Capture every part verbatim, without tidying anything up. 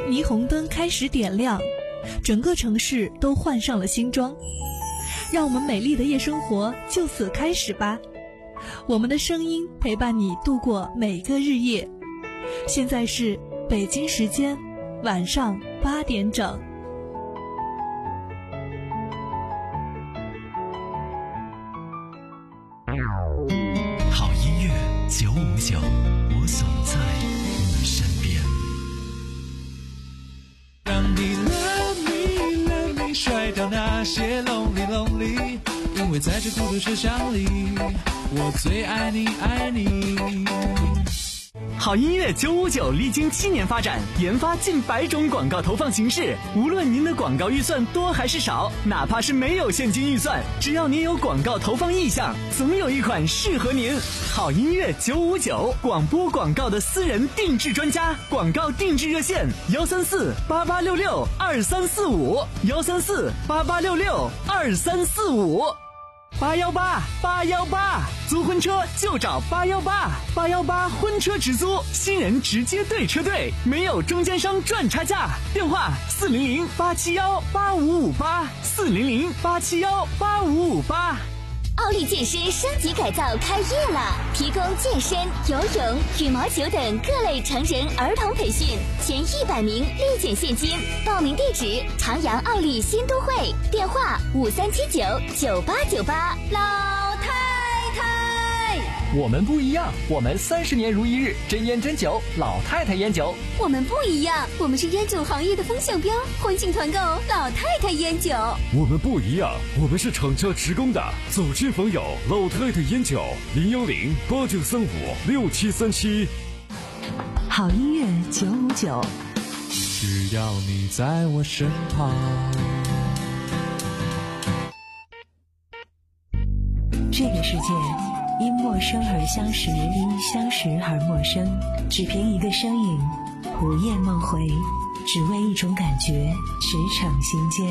霓虹灯开始点亮，整个城市都换上了新装。让我们美丽的夜生活就此开始吧，我们的声音陪伴你度过每个日夜。现在是北京时间晚上八点整。 好音乐九五九，我总在你身边。 让你 love me love me， 甩掉那些 lonely lonely， 因为在这孤独车厢里，我最爱你爱你。 好音乐九五九历经七年发展，研发近百种广告投放形式。无论您的广告预算多还是少，哪怕是没有现金预算，只要您有广告投放意向，总有一款适合您。好音乐九五九，广播广告的私人定制专家，广告定制热线幺三四八八六六二三四五幺三四八八六六二三四五。八幺八八幺八，租婚车就找八幺八八幺八婚车直租，新人直接对车队，没有中间商赚差价。电话四零零八七幺八五五八四零零八七幺八五五八。 奥利健身升级改造开业了，提供健身、游泳、羽毛球等各类成人儿童培训，前一百名立减现金。报名地址：长阳奥利新都会，电话五三七九九八九八。老太太， 我们不一样，我们三十年如一日，真烟真酒，老太太烟酒。 我们不一样，我们是烟酒行业的风向标，欢庆团购老太太烟酒。 我们不一样，我们是厂家职工的，走亲访友，老太太烟酒，零幺零八九三五六七三七。 好音乐九五九， 只要你在我身旁。 这个世界因陌生而相识，因相识而陌生，只凭一个身影，午夜梦回，只为一种感觉，驰骋心间。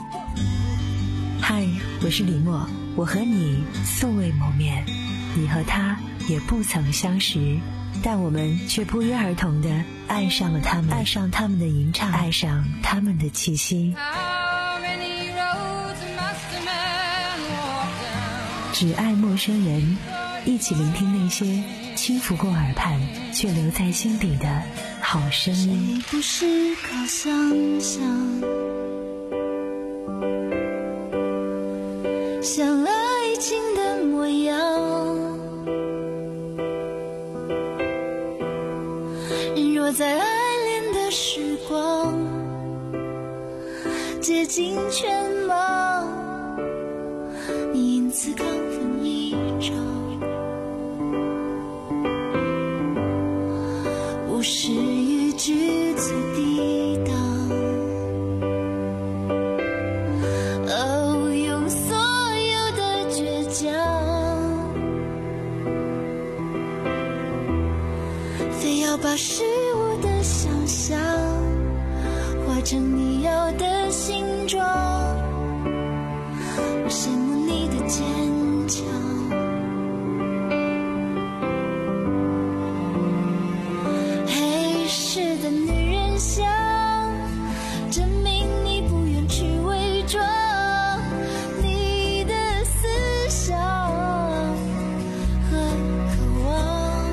嗨，我是李默，我和你素未谋面，你和他也不曾相识，但我们却不约而同地爱上了他们，爱上他们的吟唱，爱上他们的气息。只爱陌生人，一起聆听那些轻拂过耳畔却留在心底的好声音。 谁不是靠想象，像爱情的模样，人若在爱恋的时光竭尽全忙，你因此亢奋一场，不是与句子抵挡，哦，用所有的倔强，非要把事物的想象画成你要的形状。我羡慕你的坚强，黑市的女人香，证明你不愿去伪装你的思想和渴望。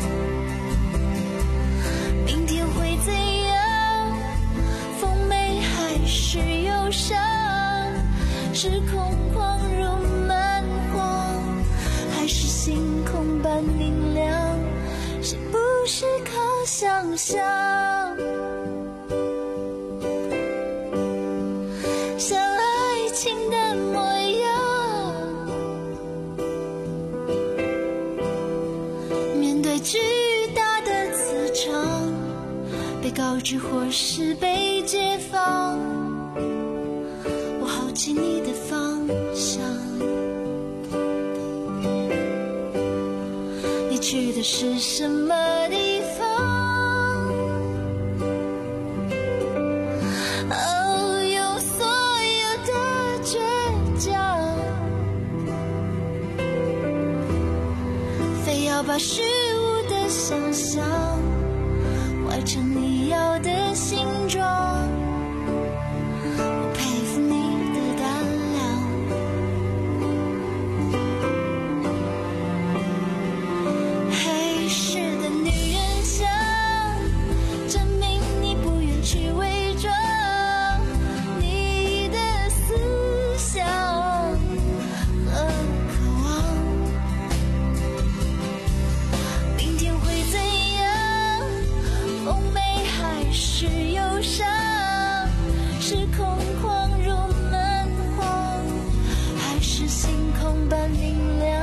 明天会怎样？风美还是忧伤？是空旷如蛮荒，还是星空般明亮？是不是靠想象？像爱情的模样，面对巨大的磁场，被告知或是被解放，我好奇你的方向，你去的是什么地方？哦，用所有的倔强，非要把事物的想象怀成你要要的形状。我佩服你的胆量。黑市的女人香，证明你不愿去伪装你的思想和渴望。明天会怎样？风美还是忧伤？是空旷如蛮荒，还是星空般明亮？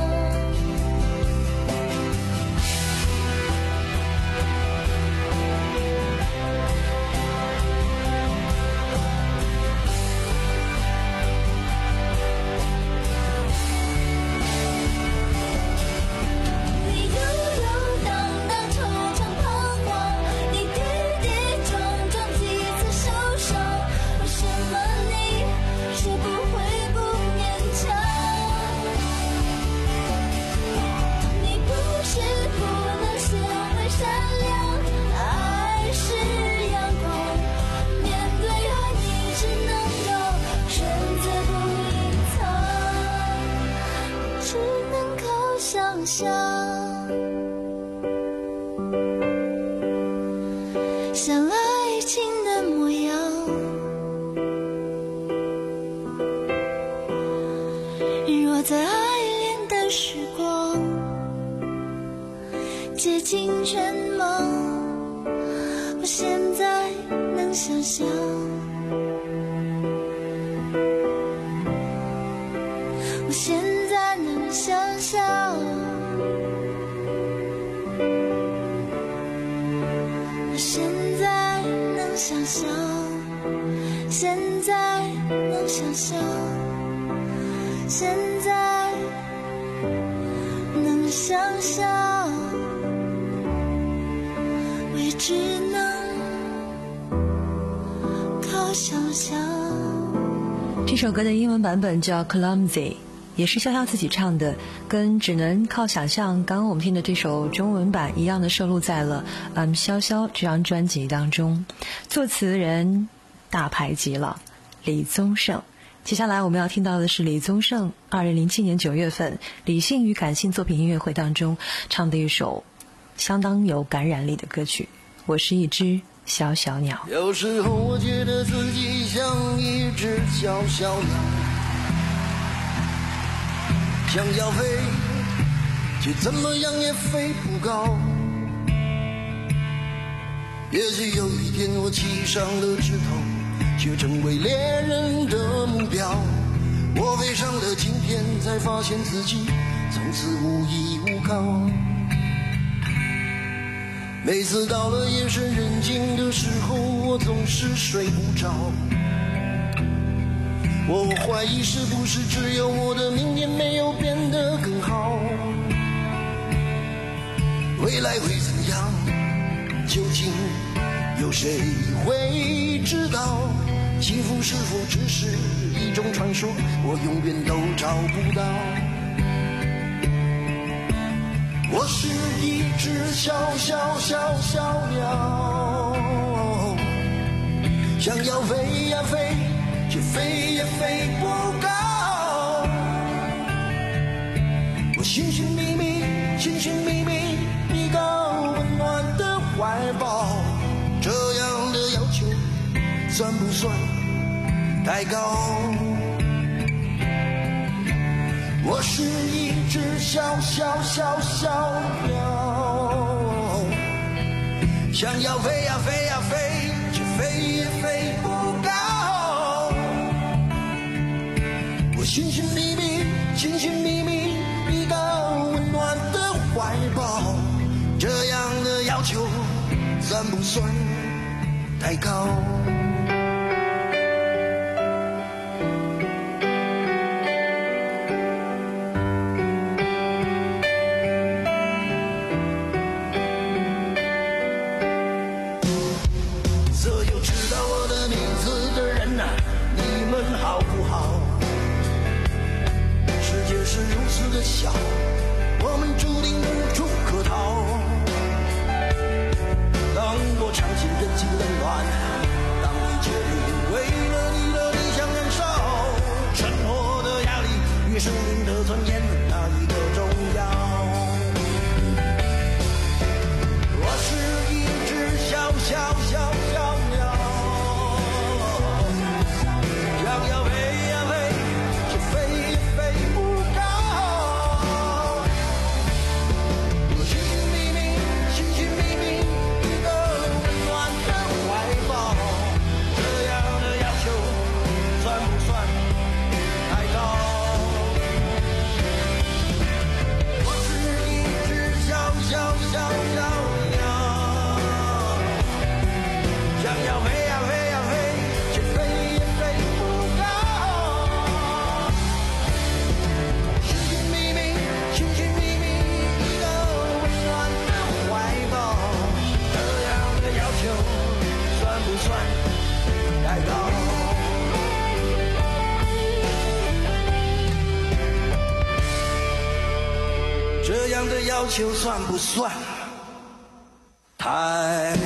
你悠悠荡荡，惆怅彷徨，你跌跌撞撞，几次受伤，为什么你学不会不勉强？你不是不能学会善良，爱是阳光，面对爱你只能够选择不隐藏，只能靠想象。像爱情的模样，若在爱恋的时光接近全盲，我现在能想象，我现在能想象，我现在能想象，现在能想象，现在能想象，我也只能靠想象。 这首歌的英文版本叫 Clumsy， 也是潇潇自己唱的，跟只能靠想象刚刚我们听的这首中文版一样的，收录在了《I'm 潇潇》这张专辑当中。作词人大牌极了，李宗盛。接下来我们要听到的是李宗盛二零零七年九月份理性与感性作品音乐会当中唱的一首相当有感染力的歌曲，我是一只小小鸟。 有时候我觉得自己像一只小小鸟，想要飞，却怎么样也飞不高。也许有一天我栖上了枝头，却成为猎人的目标。我飞上了今天，才发现自己从此无依无靠。每次到了夜深人静的时候，我总是睡不着。我怀疑是不是只有我的明天没有变得更好？未来会怎样？究竟有谁会知道？幸福是否只是一种传说？我永远都找不到。我是一只小小小小鸟，想要飞呀飞，却飞也飞不高。我寻寻觅觅，寻寻觅觅一个温暖的怀抱，这样的要求算不算太高？我是一只小小小小鸟，想要飞呀飞呀飞，却飞也飞不高。我寻寻觅觅，寻寻觅觅一个温暖的怀抱，这样的要求算不算太高？小，我们注定无处可逃。当我尝尽人这样的要求算不算太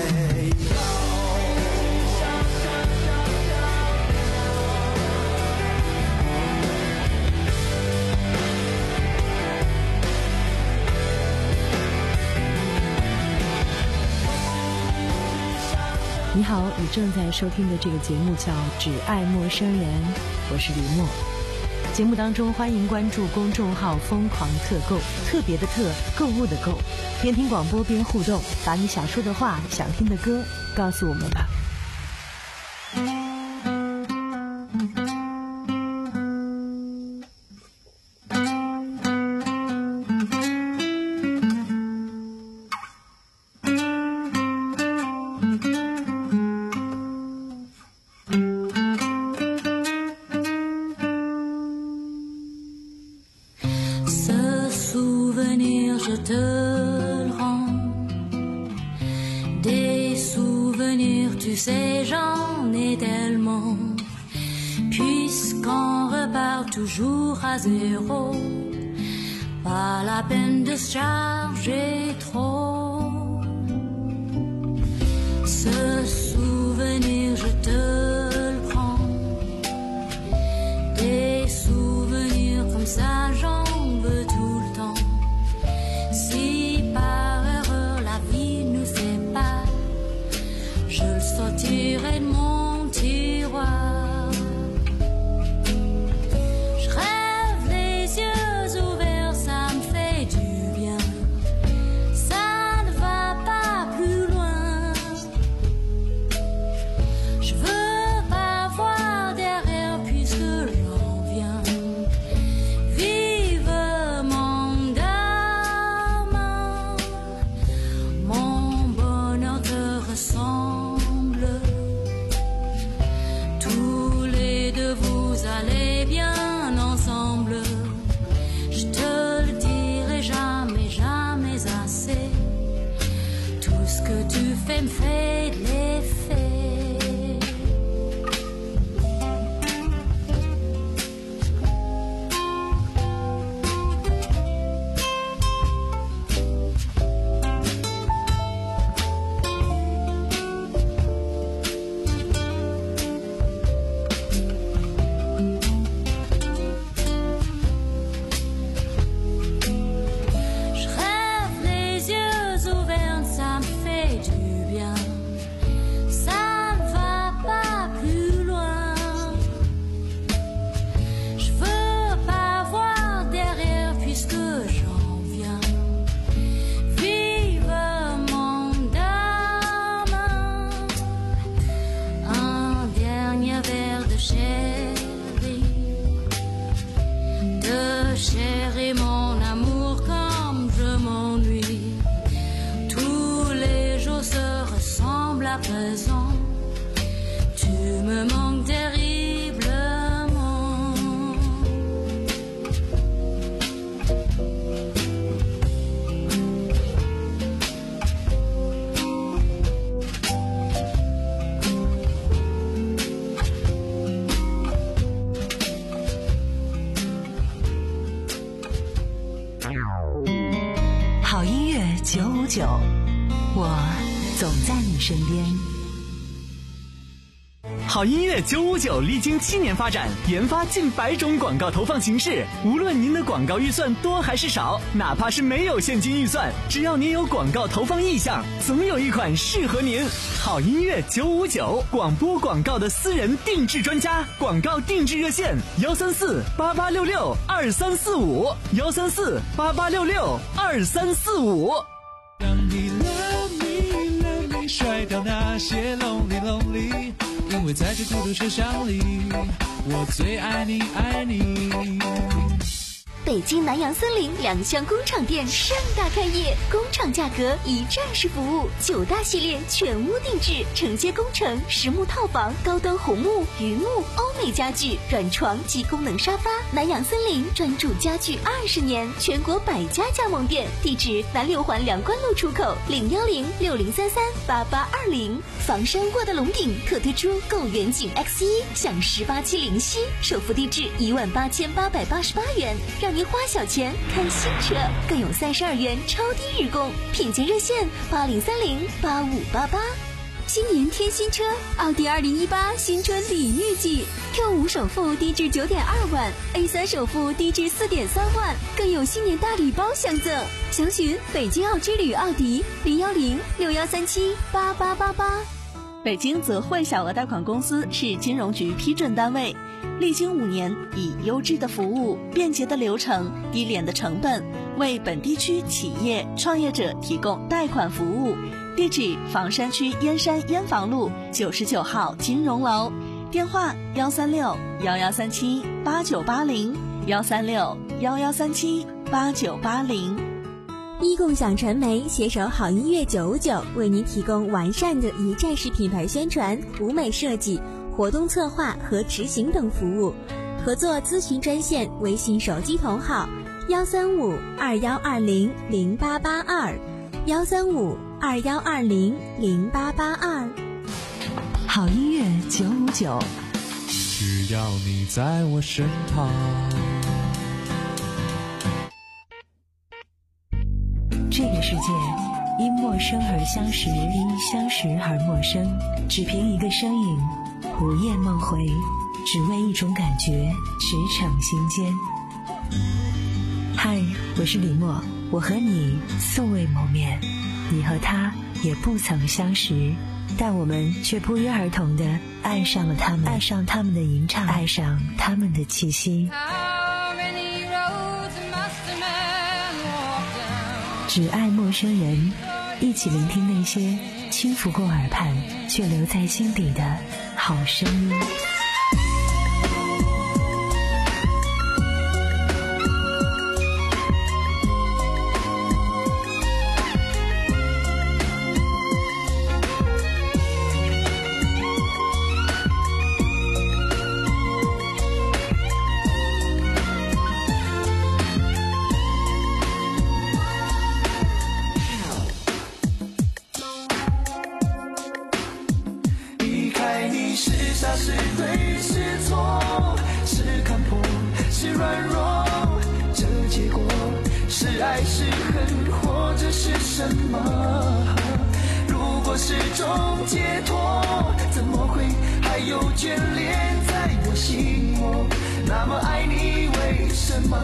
你好，你正在收听的这个节目叫《只爱陌生人》，我是李默。节目当中欢迎关注公众号疯狂特购，特别的特，购物的购，边听广播边互动，把你想说的话、想听的歌告诉我们吧。 Toujours à zéro, pas la peine de se charger trop. Ce souvenir, je te le prends. Des souvenirs comme ça, j'en veux tout le temps. Si par erreur la vie nous sépare, je le sortirai de mon tiroir. Me fait de l'effet. Je rêve les yeux ouverts, ça me fait du bien. Ça ne va pas plus loin. Je veux pas voir derrière puisque j'en viens. Vive mon dame. Un dernier verre de chéri, de chéri mon amour comme je m'ennuie. Tous les jours se ressemblent à présent. Tu me manques terriblement. “好音乐九五九”，我总在你身边。 好音乐九五九历经七年发展，研发近百种广告投放形式。无论您的广告预算多还是少，哪怕是没有现金预算，只要您有广告投放意向，总有一款适合您。好音乐九五九，广播广告的私人定制专家，广告定制热线：幺三四八八六六二三四五，幺三四八八六六二三四五。 让你 love me love me 甩掉那些 lonely lonely， 因为在这孤独车厢里，我最爱你爱你。 北京南洋森林两厢工厂店盛大开业，工厂价格一站式服务，九大系列全屋定制，承接工程、实木套房、高端红木、榆木、欧美家具、软床及功能沙发。南洋森林专注家具二十年，全国百家加盟店，地址南六环梁关路出口零幺零六零三三八八二零。房山过的龙顶特推出购远景 X 一享十八期零息，首付低至一万八千八百八十八元，让让您花小钱看新车，更有三十二元超低日供，品鉴热线八零三零八五八八。新年添新车，奥迪二零一八新春礼遇季 ，Q 五首付低至九点二万 ，A 三首付低至四点三万，更有新年大礼包相赠。详询北京奥之旅奥迪零幺零六幺三七八八八八。 北京泽汇小额贷款公司是金融局批准单位，历经五年，以优质的服务、便捷的流程、低廉的成本，为本地区企业创业者提供贷款服务。地址：房山区燕山燕房路九十九号金融楼，电话：幺三六幺幺三七八九八零，幺三六幺幺三七八九八零。 一共享传媒携手好音乐九五九，为您提供完善的一站式品牌宣传、舞美设计、活动策划和执行等服务。合作咨询专线：微信手机同号幺三五二幺二零零八八二，幺三五二幺二零零八八二。 好音乐九五九， 只要你在我身旁。 这个世界因陌生而相识，因相识而陌生，只凭一个身影，午夜梦回，只为一种感觉，驰骋心间。嗨，我是李默，我和你素未谋面，你和他也不曾相识，但我们却不约而同地爱上了他们，爱上他们的吟唱，爱上他们的气息。只爱陌生人，一起聆听那些轻拂过耳畔却留在心底的好声音。 是对是错，是看破是软弱，这结果是爱是恨或者是什么？如果是种解脱，怎么会还有眷恋在我心窝？那么爱你为什么？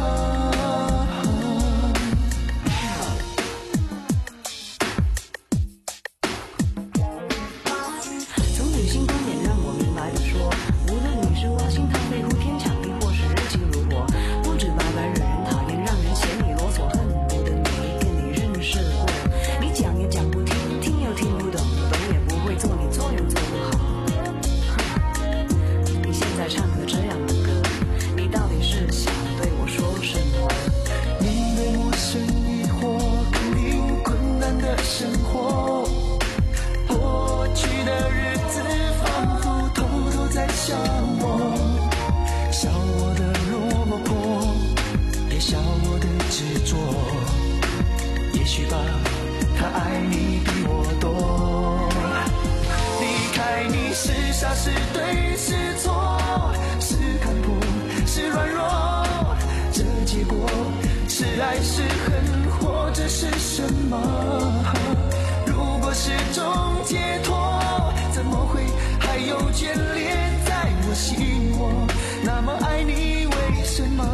是对是错，是看破是软弱，这结果是爱是恨或者是什么？如果是种解脱，怎么会还有眷恋在我心窝？那么爱你为什么？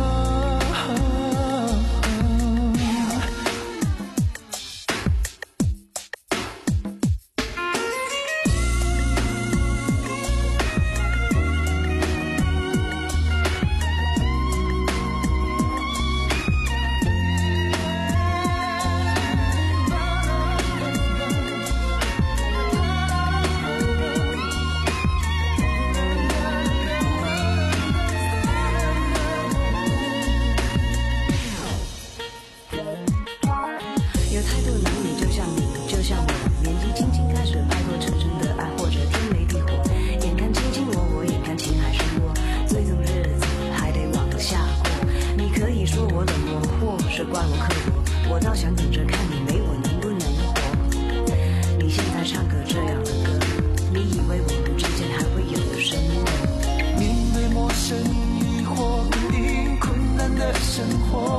生活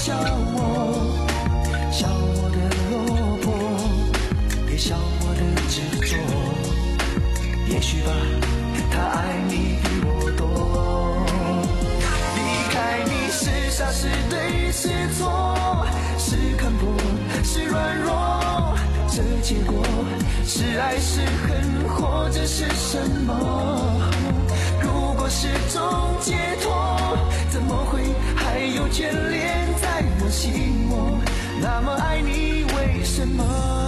笑我，笑我的落魄，也笑我的执着。也许吧，他爱你比我多。离开你是傻是对是错，是看破是软弱，这结果是爱是恨或者是什么？如果是种解脱，怎么会还有眷恋在我心窝？那么爱你为什么？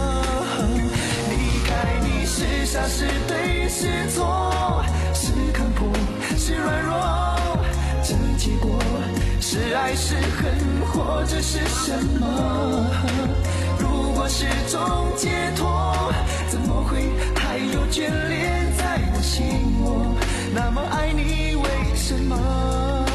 离开你是傻是对是错，是看破是软弱，这结果是爱是恨或者是什么？如果是种解脱，怎么会还有眷恋在我心窝？那么爱你为什么？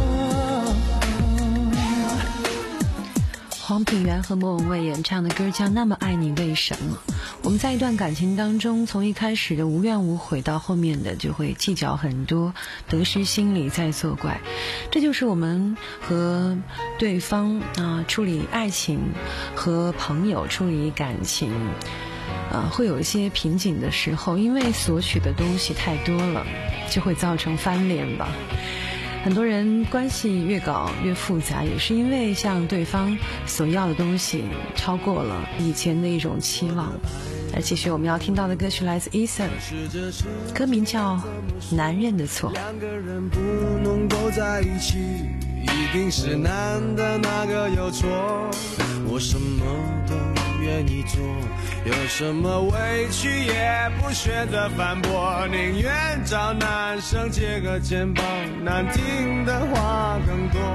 黄品源和莫文蔚演唱的歌叫《那么爱你为什么》。我们在一段感情当中，从一开始的无怨无悔到后面的就会计较很多，得失心理在作怪。这就是我们和对方啊、呃、处理爱情，和朋友处理感情啊、呃、会有一些瓶颈的时候，因为索取的东西太多了，就会造成翻脸吧。很多人关系越搞越复杂，也是因为向对方所要的东西超过了以前的一种期望。而其实我们要听到的歌曲来自 Eason， 歌名叫《男人的错》。 两个人不能够在一起，一定是男的那个有错。我什么都愿意做，有什么委屈也不选择反驳，宁愿找男生借个肩膀，难听的话更多。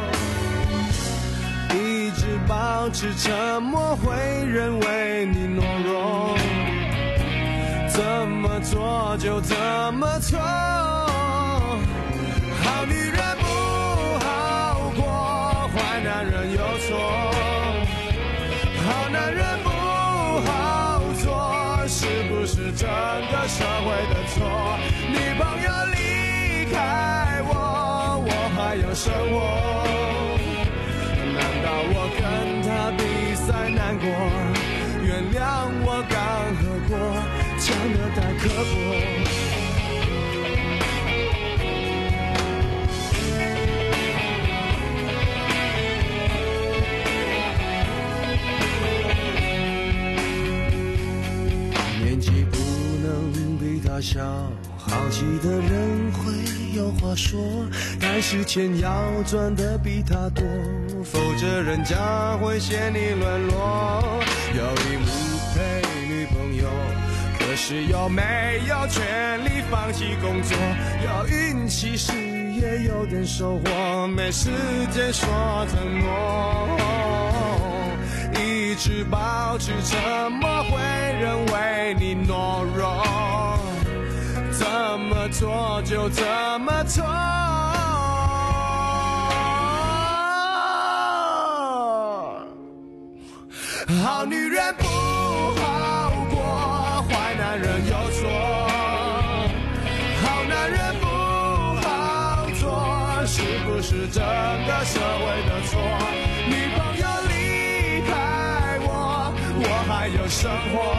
一直保持沉默，会认为你懦弱，怎么做就怎么错。好女人不好过，坏男人有错。好男人不好做，是不是整个社会的错？女朋友离开我，我还有生活。难道我跟他比赛难过？原谅我刚喝过，讲得太刻薄。年纪不能比他小，好奇的人会有话说，但是钱要赚得比他多，否则人家会嫌你沦落。有义务陪女朋友，可是又没有权利放弃工作。有运气时也有点收获，没时间说承诺。一直保持沉默，会认为你懦弱，怎么做就怎么做。好女人不好过，坏男人有错。好男人不好做，是不是整个社会的错？女朋友离开我，我还有生活。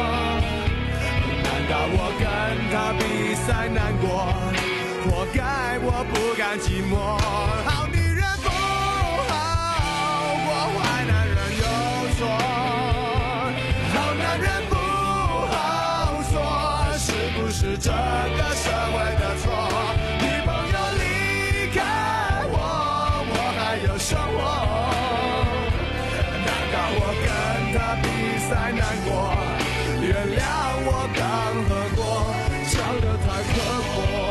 难道我跟他比赛难过？活该我不甘寂寞。好女人不好过，坏男人有错。好男人不好做，是不是整个社会的错？女朋友离开我，我还有生活。难道我跟他比赛难过？原谅我刚喝过，讲得太刻薄。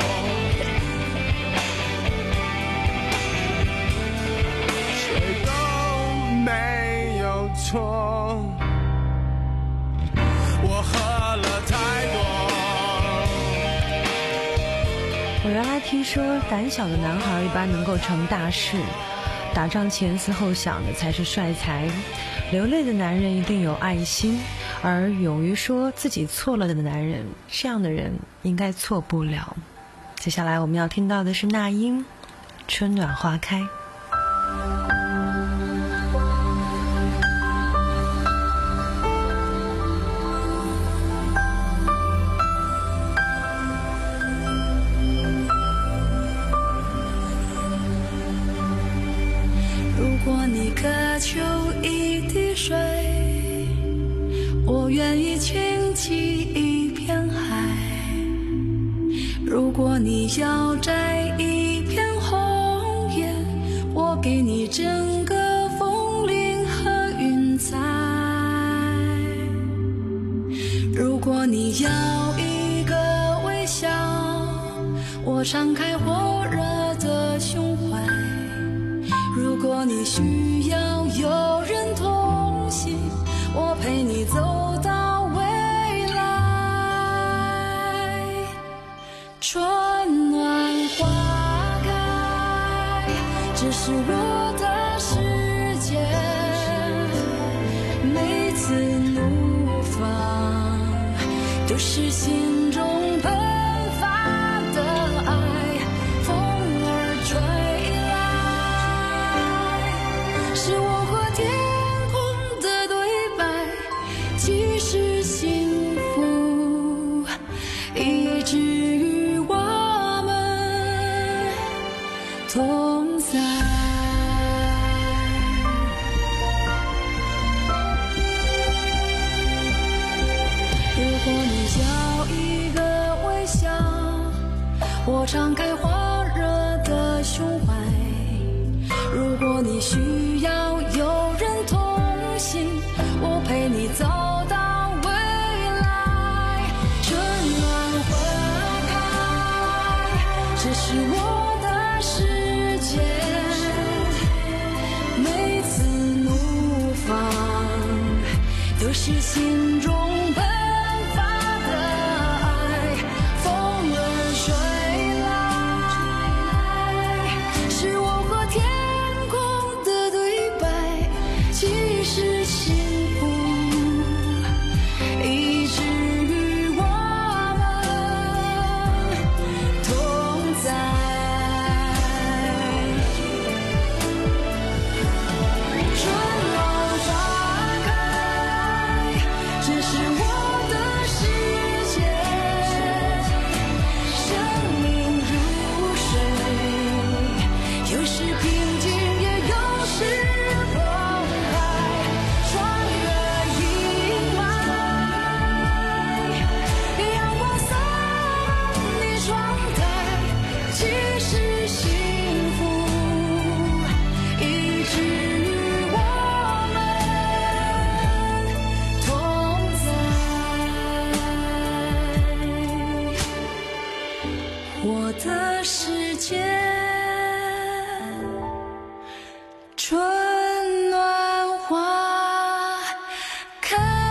谁都没有错，我喝了太多。 我原来听说胆小的男孩一般能够成大事，打仗前思后想的才是帅才，流泪的男人一定有爱心，而勇于说自己错了的男人，这样的人应该错不了。接下来我们要听到的是那英《春暖花开》。 果你渴求一滴水，我愿意倾起一片海。如果你要摘一片红叶，我给你整个枫林和云彩。如果你要一个微笑，我敞开火热的胸怀。如果你需要有人同行，我陪你走到未来。春暖花开，这是我的世界。每次怒放，都是心中喷发的爱，风儿吹来，是我和天空的对白，既是幸福，以至于我们同在。如果你要一个微笑，我敞开火热的胸怀。如果你需要有人同行，我陪你走到未来。春暖花开，这是我的世界。每次怒放，都是心中喷发的爱，风儿吹来，是我和天空的对白，既是幸福，以至于我们同在。春暖花开，这是我的世界。生命如水，有时平静，也有时澎湃，穿越阴霾。阳光洒满你窗台，既是幸福，以至于我们同在。我的世界，春暖花开。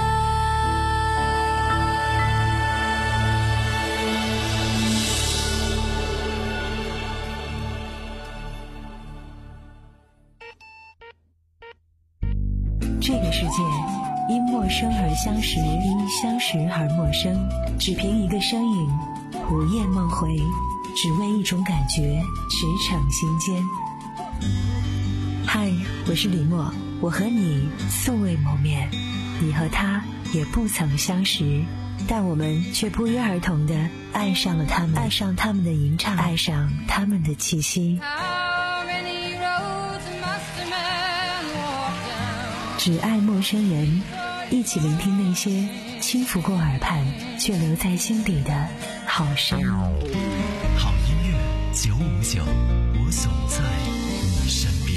这个世界因陌生而相识，因相识而陌生，只凭一个身影，午夜梦回，只为一种感觉，驰骋心间。嗨，我是李默，我和你素未谋面，你和他也不曾相识，但我们却不约而同地爱上了他们，爱上他们的吟唱，爱上他们的气息。只爱陌生人，一起聆听那些轻拂过耳畔却留在心底的好声。 好音乐九五九，我总在你身边。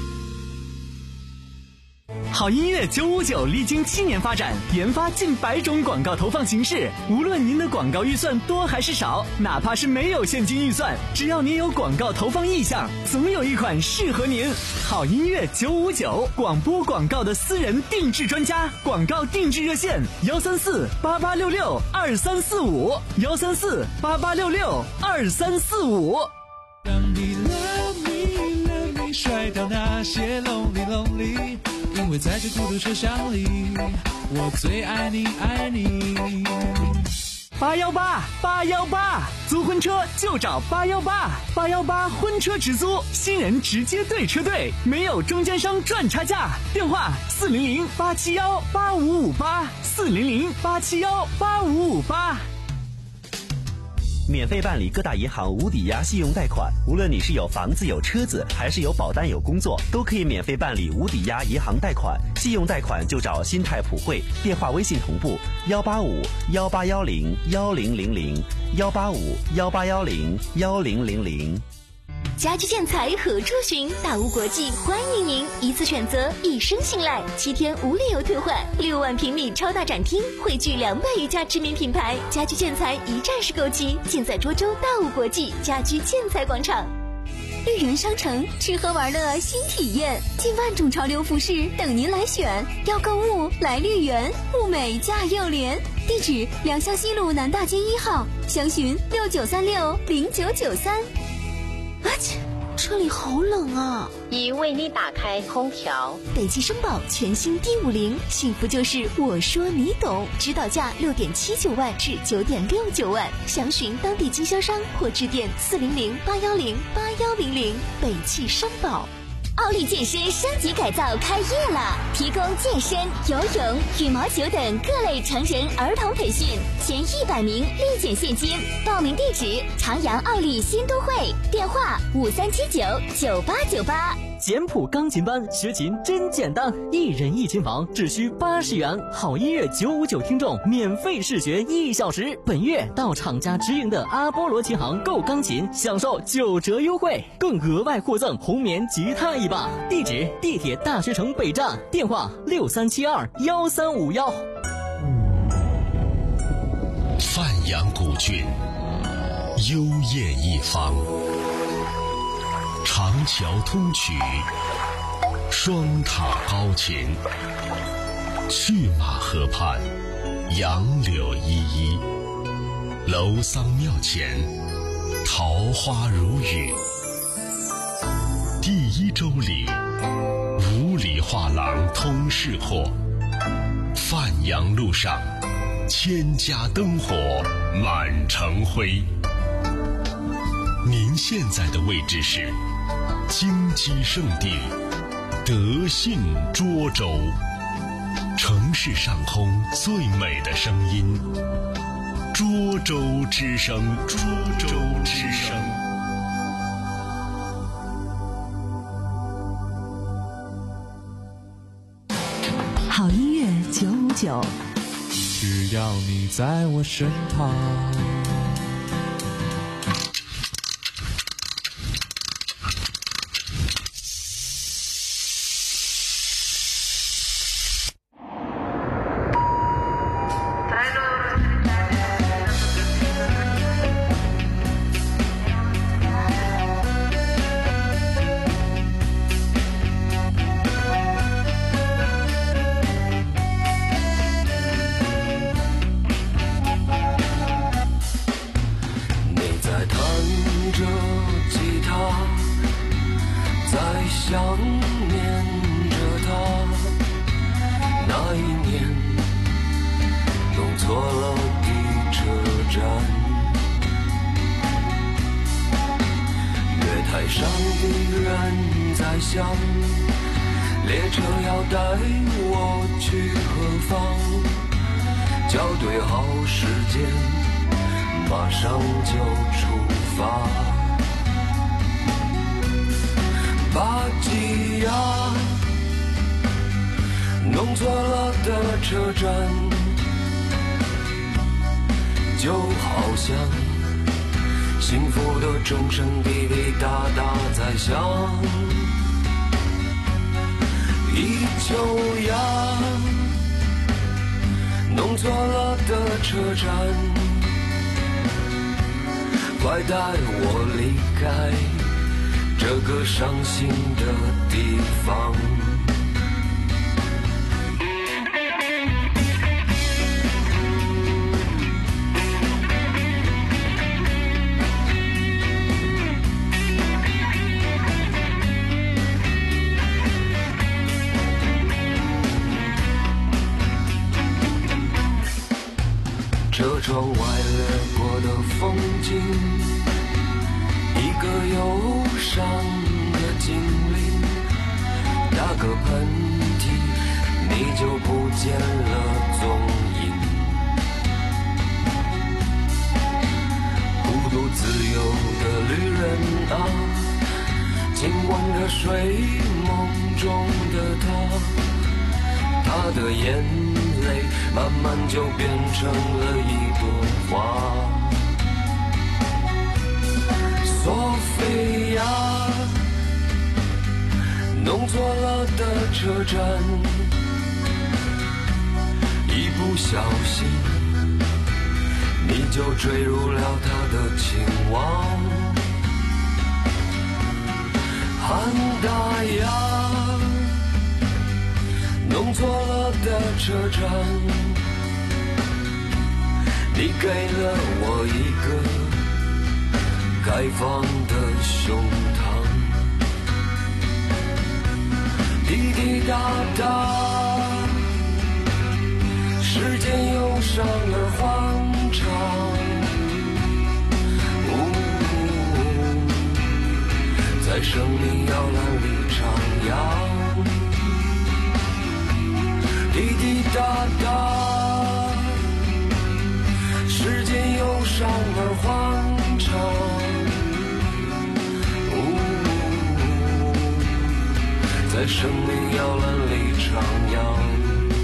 好音乐九五九历经七年发展，研发近百种广告投放形式。无论您的广告预算多还是少，哪怕是没有现金预算，只要您有广告投放意向，总有一款适合您。好音乐九五九，广播广告的私人定制专家，广告定制热线幺三四八八六六二三四五幺三四八八六六二三四五。 让你 love me love me 甩掉那些 lonely lonely， 因为在这孤独车厢里，我最爱你爱你。 八幺八八幺八，租婚车就找八幺八，八幺八婚车直租，新人直接对车队，没有中间商赚差价。电话四零零八七幺八五五八，四零零八七幺八五五八。 免费办理各大银行无抵押信用贷款。无论你是有房子有车子，还是有保单有工作，都可以免费办理无抵押银行贷款。信用贷款就找新泰普惠，电话微信同步幺八五幺八幺零幺零零零幺八五幺八幺零幺零零零。 家居建材何处寻？大屋国际欢迎您，一次选择，一生信赖，七天无理由退换，六万平米超大展厅，汇聚两百余家知名品牌，家居建材一站式购齐，尽在涿州大屋国际家居建材广场。绿园商城，吃喝玩乐新体验，近万种潮流服饰等您来选。要购物来绿园，物美价又廉。地址：良乡西路南大街一号，详询六九三六零九九三。啊切，这里好冷啊！ 已为你打开空调。 北汽绅宝全新 D 五零，幸福就是我说你懂，指导价六点七九万至九点六九万，详询当地经销商或致电四零零八幺零八幺零零。北汽绅宝。奥利健身升级改造开业了，提供健身、游泳、羽毛球等各类成人儿童培训，前一百名立减现金。报名地址：长阳奥利新都会，电话五三七九九八九八。 简谱钢琴班学琴真简单，一人一琴房只需八十元，好音乐九五九听众免费试学一小时。本月到厂家直营的阿波罗琴行购钢琴，享受九折优惠，更额外获赠红棉吉他一把。地址：地铁大学城北站，电话六三七二幺三五幺。 范阳古郡，幽艳一方。长桥通衢，双塔高琴，去马河畔，杨柳依依，楼桑庙前，桃花如雨。第一周里，五里画廊通市货，范阳路上，千家灯火满城辉。您现在的位置是金鸡圣地德信涿州，城市上空最美的声音，涿州之声，涿州之声。 好音乐九五九， 只要你在我身旁。 想念着他，那一年弄错了的车站，月台上的人在想，列车要带我去何方，校对好时间，马上就出发。巴吉亚弄错了的车站，就好像幸福的钟声滴滴答答在响。一九呀弄错了的车站，快带我离开这个伤心的地方。车窗外掠过的风景，一个忧伤的精灵，打个喷嚏你就不见了踪影。呼独自由的旅人啊，亲吻着睡梦中的他，他的眼泪慢慢就变成了一朵花。索菲亚，弄错了的车站，一不小心你就坠入了他的情网。汉达亚，弄错了的车站，你给了我一个开放的胸膛。滴滴答答，时间忧伤而欢畅，呜，在生命摇篮里徜徉。滴滴答答，时间忧伤而欢畅，呜，在生命摇篮里徜徉。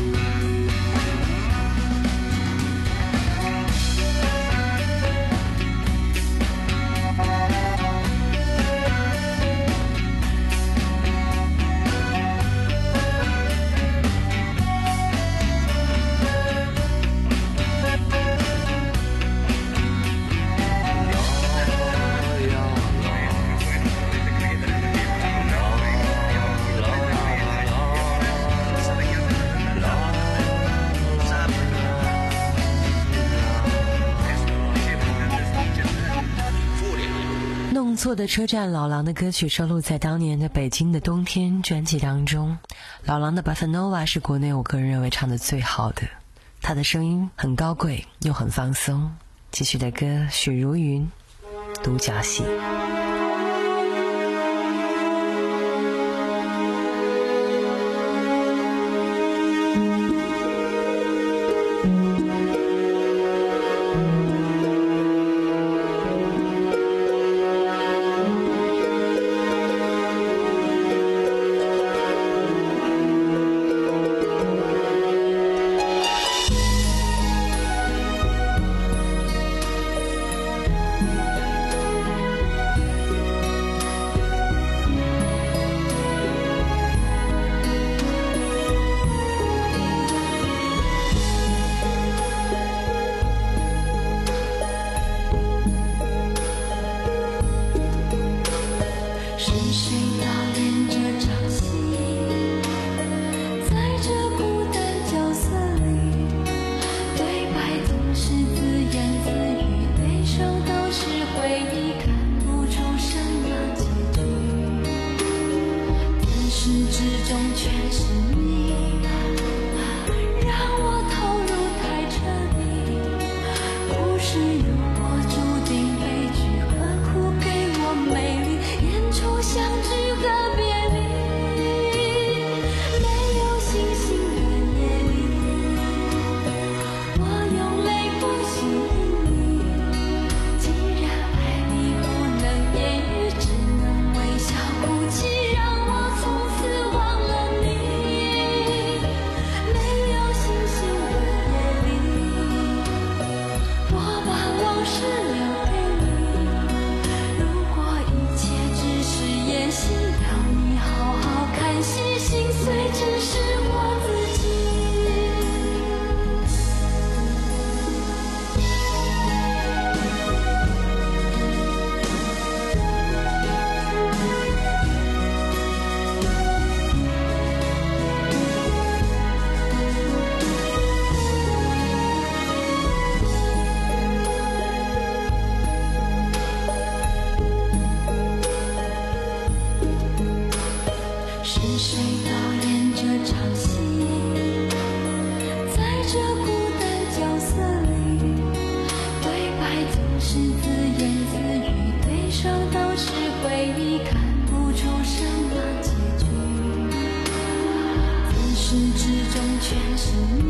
弄错的车站，老狼的歌曲收录在当年的《北京的冬天》专辑当中。老狼的《巴塞诺瓦》是国内我个人认为唱的最好的，他的声音很高贵又很放松。继续的歌，许茹芸《独角戏》。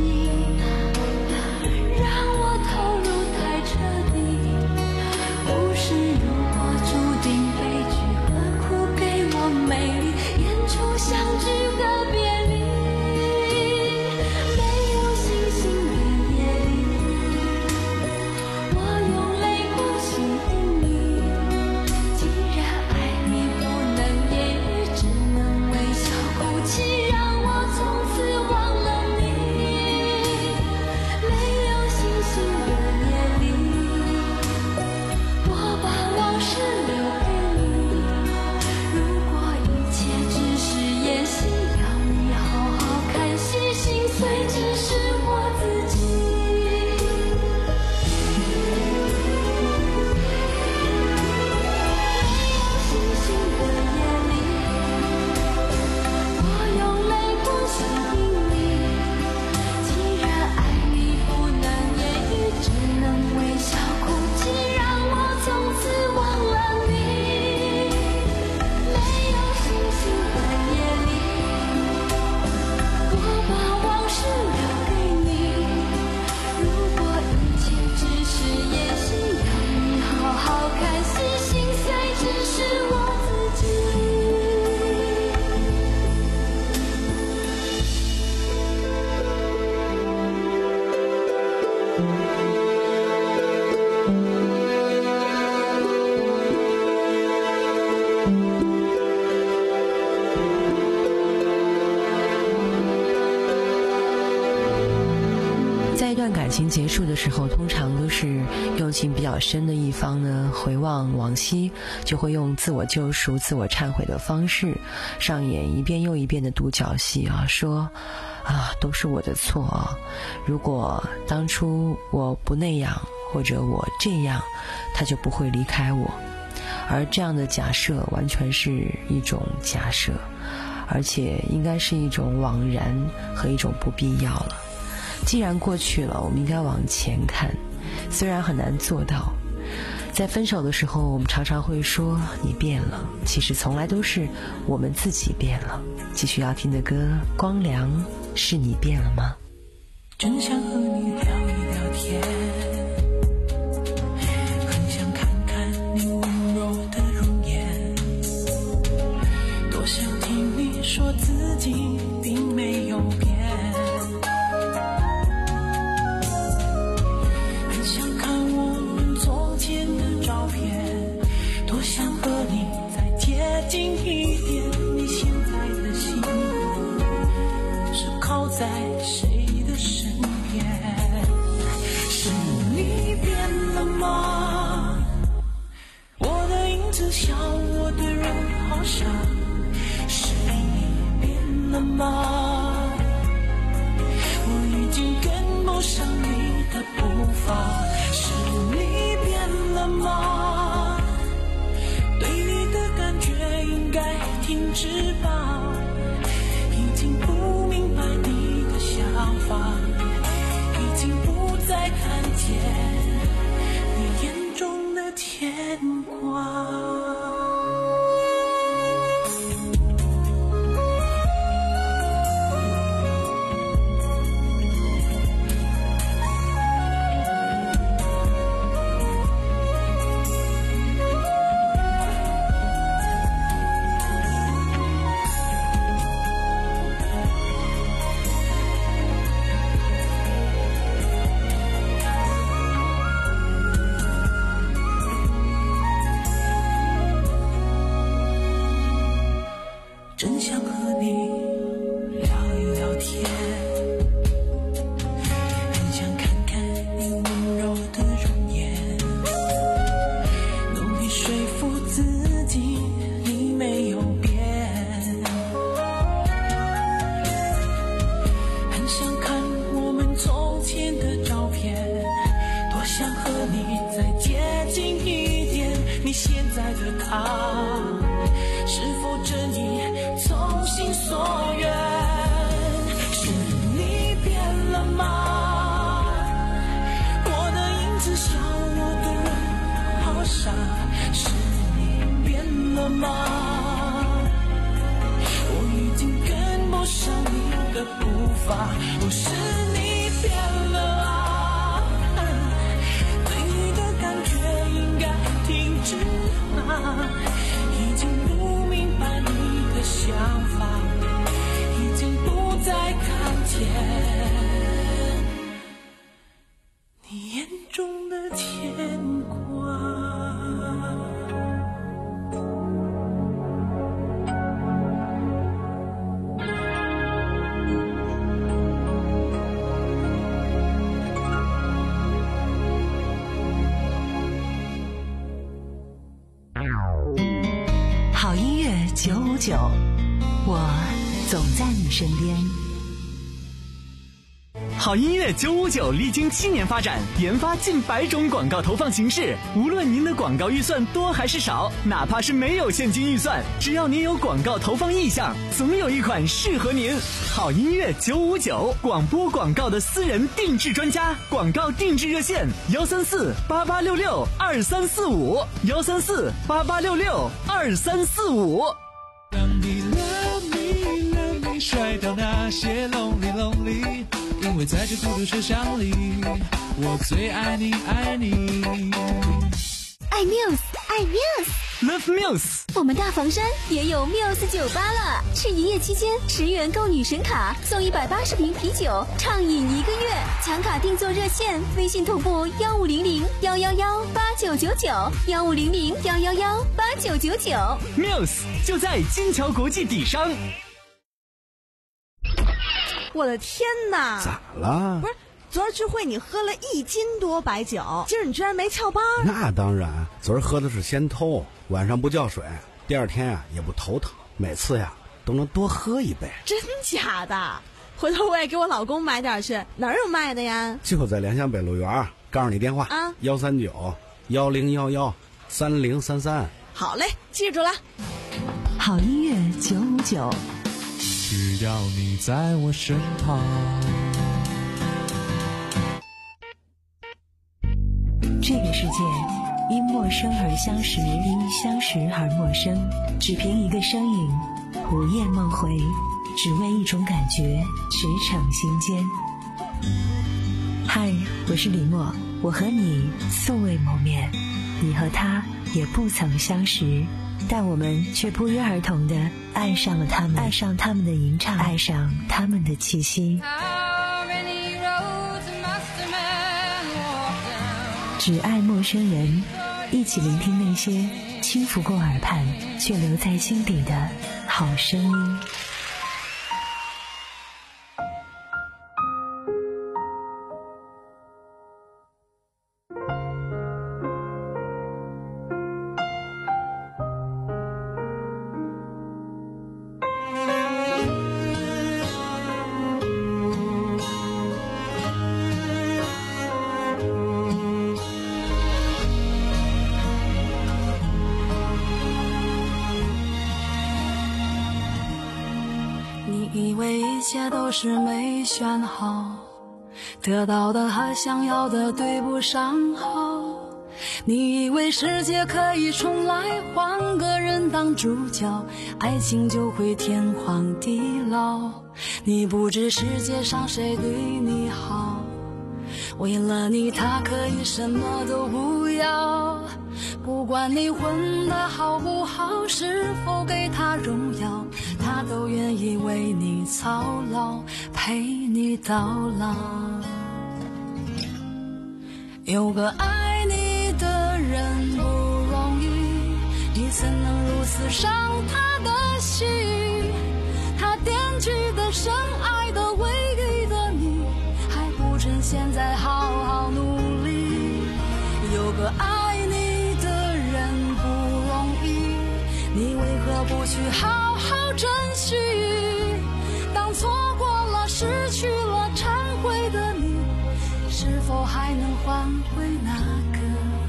让我投入太彻底，不段感情结束的时候，通常都是用情比较深的一方呢，回望往昔，就会用自我救赎、自我忏悔的方式，上演一遍又一遍的独角戏啊，说啊，都是我的错啊，如果当初我不那样，或者我这样，他就不会离开我。而这样的假设完全是一种假设，而且应该是一种枉然和一种不必要了。既然过去了，我们应该往前看，虽然很难做到。在分手的时候，我们常常会说你变了，其实从来都是我们自己变了。继续要听的歌《光良》，是你变了吗？ 真想和你聊一聊天，很想看看你温柔的容颜，多想听你说自己并没有变，很想看我们从前的照片，多想和你再接近一点，你现在的心是靠在谁的身边？是你变了吗？我的影子笑我的人好傻，是你变了吗？我已经跟不上你的步伐，是你变了吗？对你的感觉应该停止吧，已经不明白你的想法，已经不再看见你眼中的牵挂。真想和你聊一聊天，很想看看你温柔的容颜，努力说服自己你没有变，很想看我们从前的照片，多想和你再接近一点，你现在的他是否真意从心所愿？是你变了吗？我的影子笑我的人好傻，是你变了吗？我已经跟不上你的步伐，不是你变了啊，对你的感觉应该停止啊，已经不明白你的想法，已经不再看见你眼中的牵挂。 好音乐九五九，我总在你身边。 好音乐九五九历经七年发展，研发近百种广告投放形式。无论您的广告预算多还是少，哪怕是没有现金预算，只要您有广告投放意向，总有一款适合您。好音乐九五九，广播广告的私人定制专家，广告定制热线：幺三四八八六六二三四五，幺三四八八六六二三四五。 当你 love me love me 甩掉那些 lonely lonely， 因为在这孤独车厢里，我最爱你爱你。 爱 Muse， 爱 Muse，Love Muse。 我们大房山也有 Muse 酒吧了，是营业期间十元购女神卡，送一百八十瓶啤酒，畅饮一个月。抢卡订座热线：微信同步幺五零零幺幺幺八九九九，幺五零零幺幺幺八九九九。 Muse 就在金桥国际底商。 我的天哪！ 咋了？ 不是。 昨儿聚会你喝了一斤多白酒，今儿你居然没翘班？ 那当然，昨儿喝的是鲜偷，晚上不叫水，第二天啊也不头疼，每次呀都能多喝一杯。 真假的？回头我也给我老公买点去，哪儿有卖的呀？ 就在联想北路园，告诉你电话啊，幺三九幺零幺幺三零三三。 好嘞，记住了。 好音乐九五九， 只要你在我身旁。 这个世界因陌生而相识，因相识而陌生，只凭一个声音，午夜梦回，只为一种感觉，驰骋心间。嗨，我是李默，我和你素未谋面，你和他也不曾相识，但我们却不约而同地爱上了他们，爱上他们的吟唱，爱上他们的气息。只爱陌生人，一起聆听那些轻拂过耳畔却留在心底的好声音。 以为一切都是没选好，得到的和想要的对不上号。你以为世界可以重来，换个人当主角，爱情就会天荒地老。你不知世界上谁对你好，为了你他可以什么都不要。不管你混得好不好，是否给他荣耀，他都愿意为你操劳，陪你到老。有个爱你的人不容易，你怎能如此伤他的心？他惦记的深爱的唯一的你，还不趁现在好好努力。有个爱你的人不容易，你为何不去好好珍惜？当错过了失去了忏悔的你，是否还能换回那个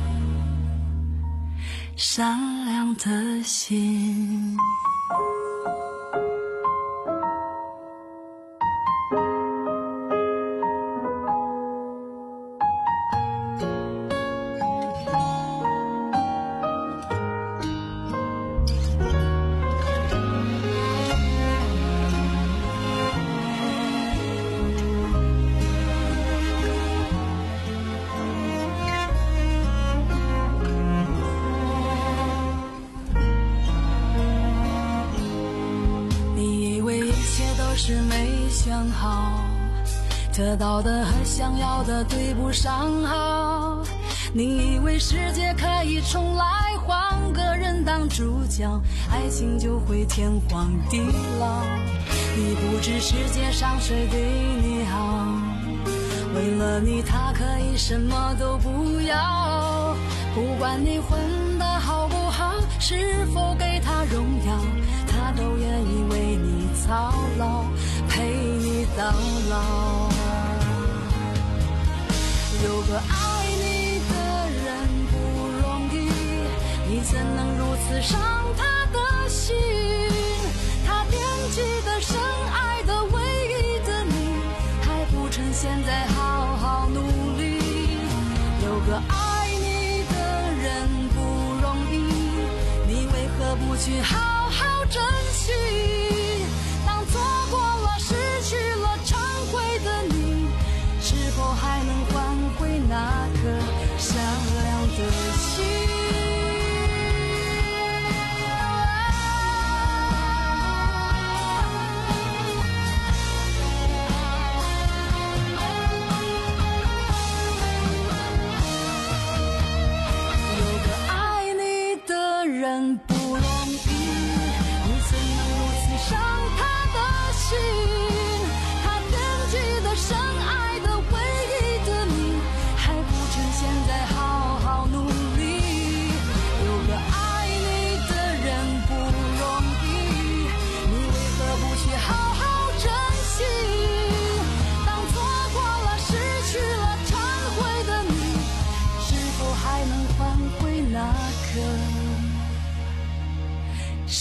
善良的心？是没选好，得到的和想要的对不上号。你以为世界可以重来，换个人当主角，爱情就会天荒地老。你不知世界上谁对你好，为了你他可以什么都不要。不管你混得好不好，是否给他荣耀，他都愿意为你操劳，陪你到老。有个爱你的人不容易，你怎能如此伤他的心？他惦记的深爱的唯一的你，还不趁现在好好努力。有个爱你的人不容易，你为何不去好好珍惜？当错过了失去了忏悔的你，是否还能换回那颗善良的心？有个爱你的人不容易，你怎能如此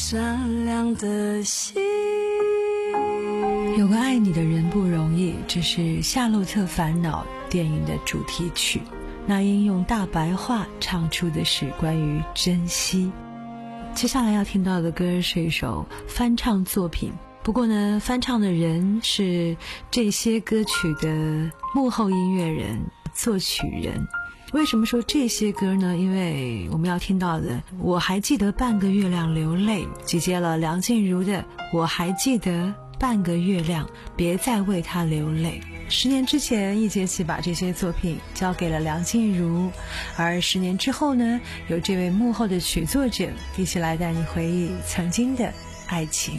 善良的心。 有个爱你的人不容易，这是《夏洛特烦恼》电影的主题曲。那英用大白话唱出的是关于珍惜。接下来要听到的歌是一首翻唱作品，不过呢，翻唱的人是这些歌曲的幕后音乐人、作曲人。为什么说这些歌呢？因为我们要听到的我还记得半个月亮流泪，集结了梁静茹的我还记得半个月亮，别再为他流泪。十年之前，易杰奇把这些作品交给了梁静茹，而十年之后呢，有这位幕后的曲作者一起来带你回忆曾经的爱情。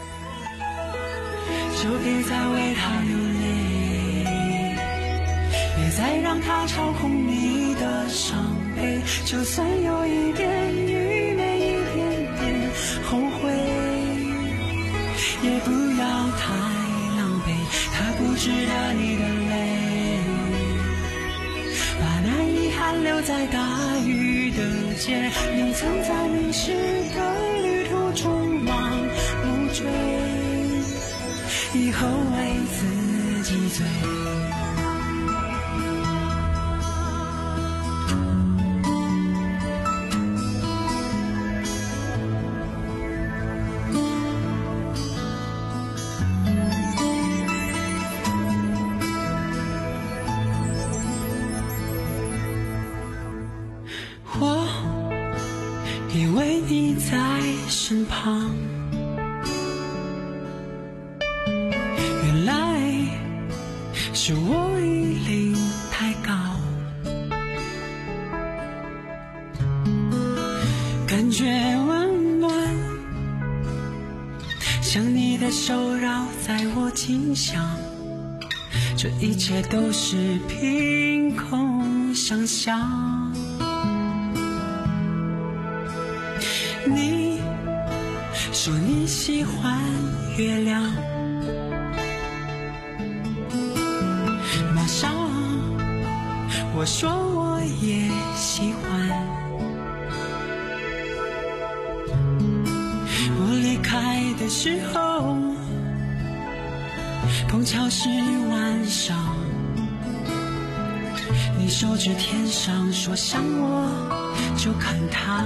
就别再为他流泪，别再让他操控你的伤悲，就算有一点愚昧，一点点后悔，也不要太狼狈，他不值得你的泪，把那遗憾留在大雨的街，你曾在迷失的旅途中忘不追，以后为自己醉。我以为你在身旁，原来是我依领太高，感觉温暖，像你的手绕在我颈项，这一切都是凭空想象。你说你喜欢月亮，马上我说我也喜欢。我离开的时候碰巧是晚上，你手指天上说想我就看他。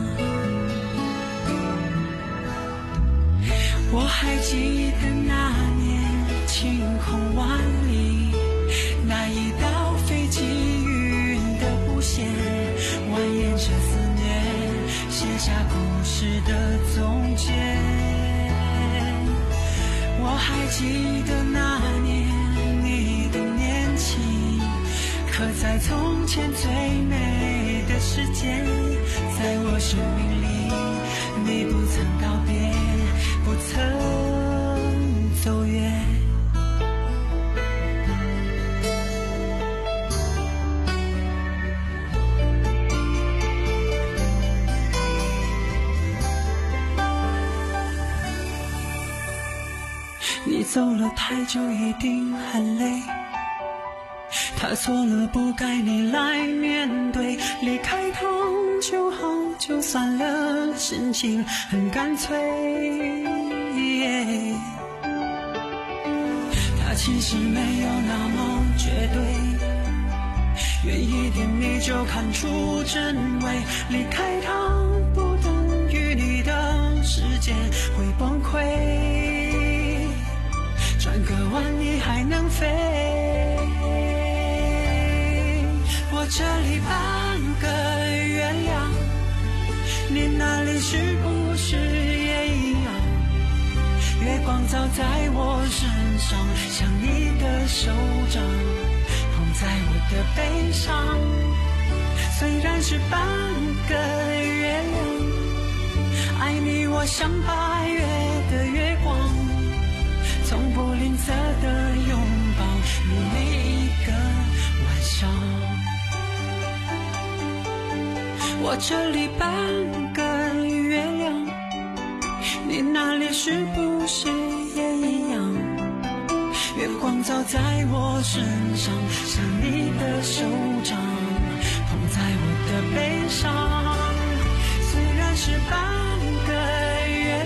我还记得那年晴空万里，那一道飞机云的弧线，蜿蜒着思念，写下故事的总结。我还记得那年你的年轻，刻在从前最美的时间，在我生命里你不曾告别，不曾走远。你走了太久一定很累，他错了不该你来面对，离开他就好就算了，心情很干脆。他其实没有那么绝对，远一点你就看出真伪，离开他不等于你的世界会崩溃，转个弯你还能飞。我这里半个月亮，你那里是不是也一样？月光照在我身上，像你的手掌捧在我的背上。虽然是半个月亮，爱你我像八月的月光，从不吝啬的拥抱你每一个晚上。我这里半个月亮，你那里是不是也一样？月光照在我身上，像你的手掌捧在我的背上。虽然是半个月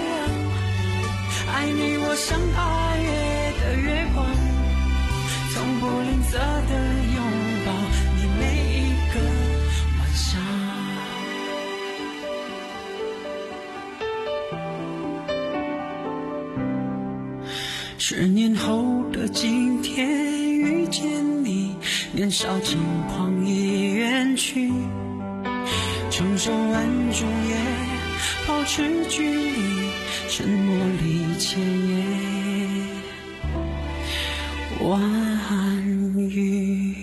我像八月的月光，从不吝啬的拥抱你每一个晚上。十年后的今天遇见你，年少轻狂已远去，承受万种也保持距离，沉默里千言万语。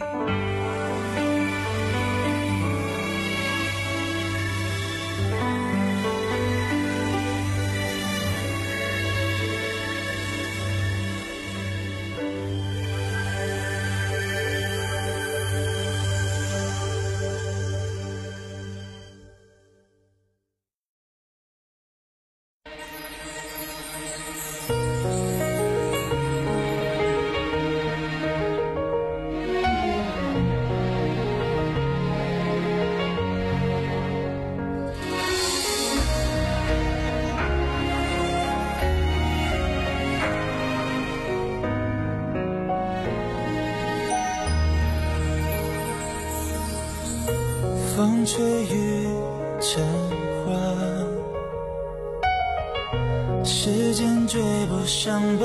风吹雨成花，时间追不上。